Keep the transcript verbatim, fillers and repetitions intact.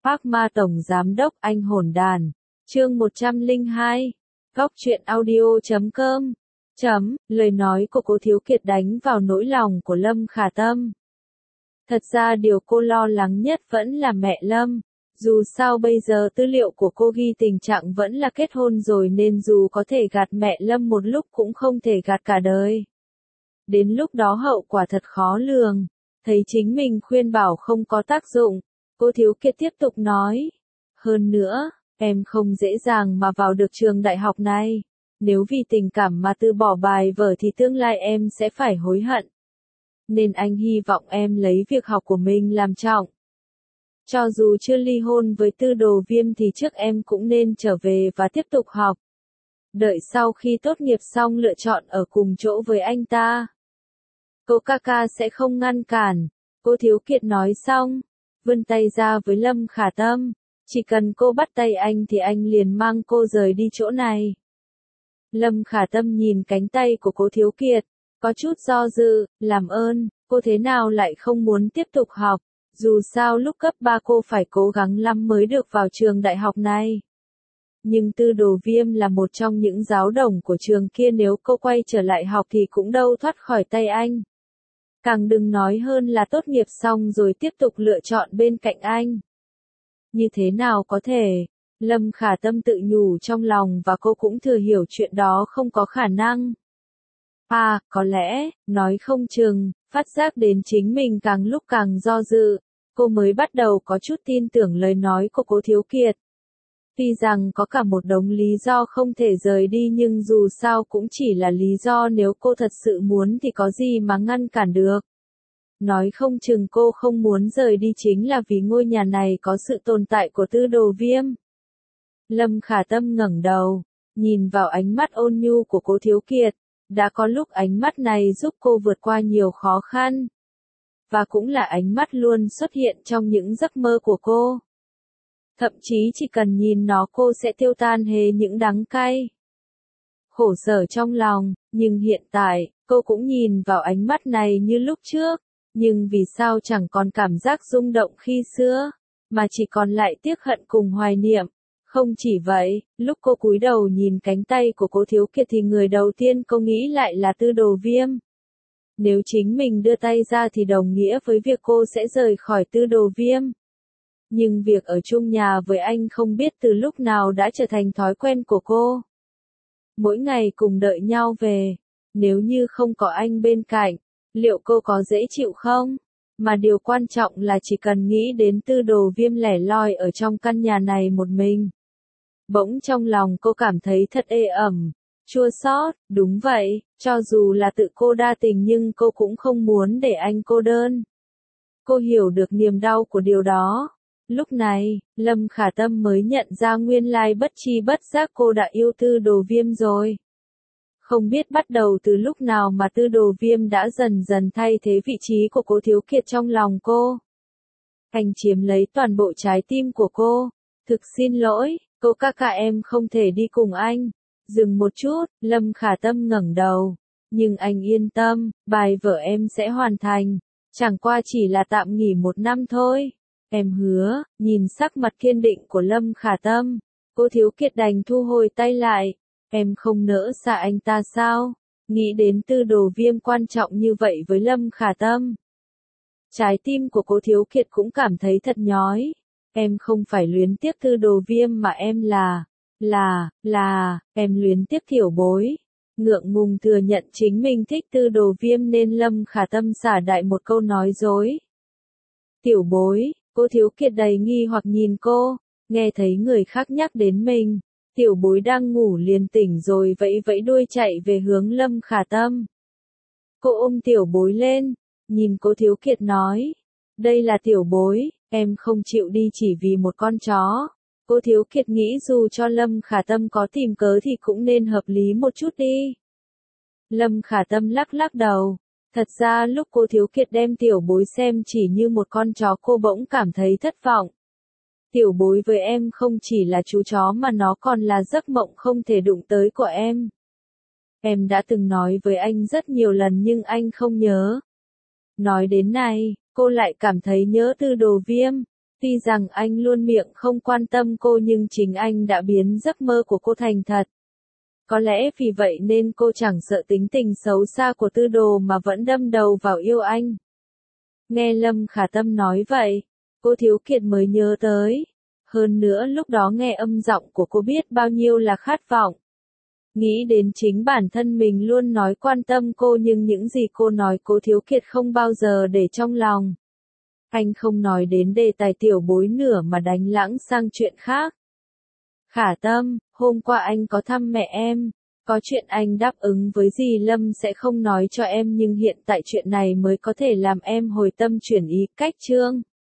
Park Ma Tổng Giám đốc Anh Hồn Đàn. Chương một trăm lẻ hai. Góc truyện audio chấm com. Chấm, lời nói của Cố Thiếu Kiệt đánh vào nỗi lòng của Lâm Khả Tâm. Thật ra điều cô lo lắng nhất vẫn là mẹ Lâm. Dù sao bây giờ tư liệu của cô ghi tình trạng vẫn là kết hôn rồi nên dù có thể gạt mẹ Lâm một lúc cũng không thể gạt cả đời. Đến lúc đó hậu quả thật khó lường. Thấy chính mình khuyên bảo không có tác dụng, Cố Thiếu Kiệt tiếp tục nói. Hơn nữa, em không dễ dàng mà vào được trường đại học này. Nếu vì tình cảm mà từ bỏ bài vở thì tương lai em sẽ phải hối hận. Nên anh hy vọng em lấy việc học của mình làm trọng. Cho dù chưa ly hôn với Tư Đồ Viêm thì trước em cũng nên trở về và tiếp tục học. Đợi sau khi tốt nghiệp xong lựa chọn ở cùng chỗ với anh ta. Cô ca ca sẽ không ngăn cản. Cô Thiếu Kiệt nói xong, vươn tay ra với Lâm Khả Tâm. Chỉ cần cô bắt tay anh thì anh liền mang cô rời đi chỗ này. Lâm Khả Tâm nhìn cánh tay của Cố Thiếu Kiệt, có chút do dự, làm ơn, cô thế nào lại không muốn tiếp tục học, dù sao lúc cấp ba cô phải cố gắng lắm mới được vào trường đại học này. Nhưng Tư Đồ Viêm là một trong những giáo đồng của trường kia, nếu cô quay trở lại học thì cũng đâu thoát khỏi tay anh. Càng đừng nói hơn là tốt nghiệp xong rồi tiếp tục lựa chọn bên cạnh anh. Như thế nào có thể? Lâm Khả Tâm tự nhủ trong lòng và cô cũng thừa hiểu chuyện đó không có khả năng. À, có lẽ, nói không chừng, phát giác đến chính mình càng lúc càng do dự, cô mới bắt đầu có chút tin tưởng lời nói của Cố Thiếu Kiệt. Tuy rằng có cả một đống lý do không thể rời đi nhưng dù sao cũng chỉ là lý do, nếu cô thật sự muốn thì có gì mà ngăn cản được. Nói không chừng cô không muốn rời đi chính là vì ngôi nhà này có sự tồn tại của Tư Đồ Viêm. Lâm Khả Tâm ngẩng đầu, nhìn vào ánh mắt ôn nhu của Cố Thiếu Kiệt. Đã có lúc ánh mắt này giúp cô vượt qua nhiều khó khăn. Và cũng là ánh mắt luôn xuất hiện trong những giấc mơ của cô. Thậm chí chỉ cần nhìn nó cô sẽ tiêu tan hề những đắng cay, khổ sở trong lòng, nhưng hiện tại, cô cũng nhìn vào ánh mắt này như lúc trước, nhưng vì sao chẳng còn cảm giác rung động khi xưa, mà chỉ còn lại tiếc hận cùng hoài niệm. Không chỉ vậy, lúc cô cúi đầu nhìn cánh tay của Cố Thiếu Kiệt thì người đầu tiên cô nghĩ lại là Tư Đồ Viêm. Nếu chính mình đưa tay ra thì đồng nghĩa với việc cô sẽ rời khỏi Tư Đồ Viêm. Nhưng việc ở chung nhà với anh không biết từ lúc nào đã trở thành thói quen của cô. Mỗi ngày cùng đợi nhau về, nếu như không có anh bên cạnh, liệu cô có dễ chịu không? Mà điều quan trọng là chỉ cần nghĩ đến Tư Đồ Viêm lẻ loi ở trong căn nhà này một mình. Bỗng trong lòng cô cảm thấy thật ê ẩm, chua xót. Đúng vậy, cho dù là tự cô đa tình nhưng cô cũng không muốn để anh cô đơn. Cô hiểu được niềm đau của điều đó. Lúc này, Lâm Khả Tâm mới nhận ra nguyên lai bất chi bất giác cô đã yêu Tư Đồ Viêm rồi. Không biết bắt đầu từ lúc nào mà Tư Đồ Viêm đã dần dần thay thế vị trí của Cố Thiếu Kiệt trong lòng cô. Anh chiếm lấy toàn bộ trái tim của cô. Thực xin lỗi, cô ca ca em không thể đi cùng anh. Dừng một chút, Lâm Khả Tâm ngẩng đầu. Nhưng anh yên tâm, bài vở em sẽ hoàn thành. Chẳng qua chỉ là tạm nghỉ một năm thôi. Em hứa. Nhìn sắc mặt kiên định của Lâm Khả Tâm, Cố Thiếu Kiệt đành thu hồi tay lại. Em không nỡ xa anh ta sao? Nghĩ đến Tư Đồ Viêm quan trọng như vậy với Lâm Khả Tâm, trái tim của Cố Thiếu Kiệt cũng cảm thấy thật nhói. Em không phải luyến tiếc Tư Đồ Viêm mà em là, là, là, em luyến tiếc Tiểu Bối. Ngượng ngùng thừa nhận chính mình thích Tư Đồ Viêm nên Lâm Khả Tâm xả đại một câu nói dối. Tiểu Bối, Cố Thiếu Kiệt đầy nghi hoặc nhìn cô, nghe thấy người khác nhắc đến mình. Tiểu Bối đang ngủ liền tỉnh rồi vẫy vẫy đuôi chạy về hướng Lâm Khả Tâm. Cô ôm Tiểu Bối lên, nhìn Cố Thiếu Kiệt nói. Đây là Tiểu Bối, em không chịu đi chỉ vì một con chó. Cố Thiếu Kiệt nghĩ dù cho Lâm Khả Tâm có tìm cớ thì cũng nên hợp lý một chút đi. Lâm Khả Tâm lắc lắc đầu. Thật ra lúc Cố Thiếu Kiệt đem Tiểu Bối xem chỉ như một con chó cô bỗng cảm thấy thất vọng. Tiểu Bối với em không chỉ là chú chó mà nó còn là giấc mộng không thể đụng tới của em. Em đã từng nói với anh rất nhiều lần nhưng anh không nhớ. Nói đến này, cô lại cảm thấy nhớ Tư Đồ Viêm. Tuy rằng anh luôn miệng không quan tâm cô nhưng chính anh đã biến giấc mơ của cô thành thật. Có lẽ vì vậy nên cô chẳng sợ tính tình xấu xa của Tư Đồ mà vẫn đâm đầu vào yêu anh. Nghe Lâm Khả Tâm nói vậy, cô Thiếu Kiệt mới nhớ tới. Hơn nữa lúc đó nghe âm giọng của cô biết bao nhiêu là khát vọng. Nghĩ đến chính bản thân mình luôn nói quan tâm cô nhưng những gì cô nói cô Thiếu Kiệt không bao giờ để trong lòng. Anh không nói đến đề tài tiểu bối nữa mà đánh lãng sang chuyện khác. Khả Tâm, hôm qua anh có thăm mẹ em, có chuyện anh đáp ứng với dì Lâm sẽ không nói cho em nhưng hiện tại chuyện này mới có thể làm em hồi tâm chuyển ý cách Trương.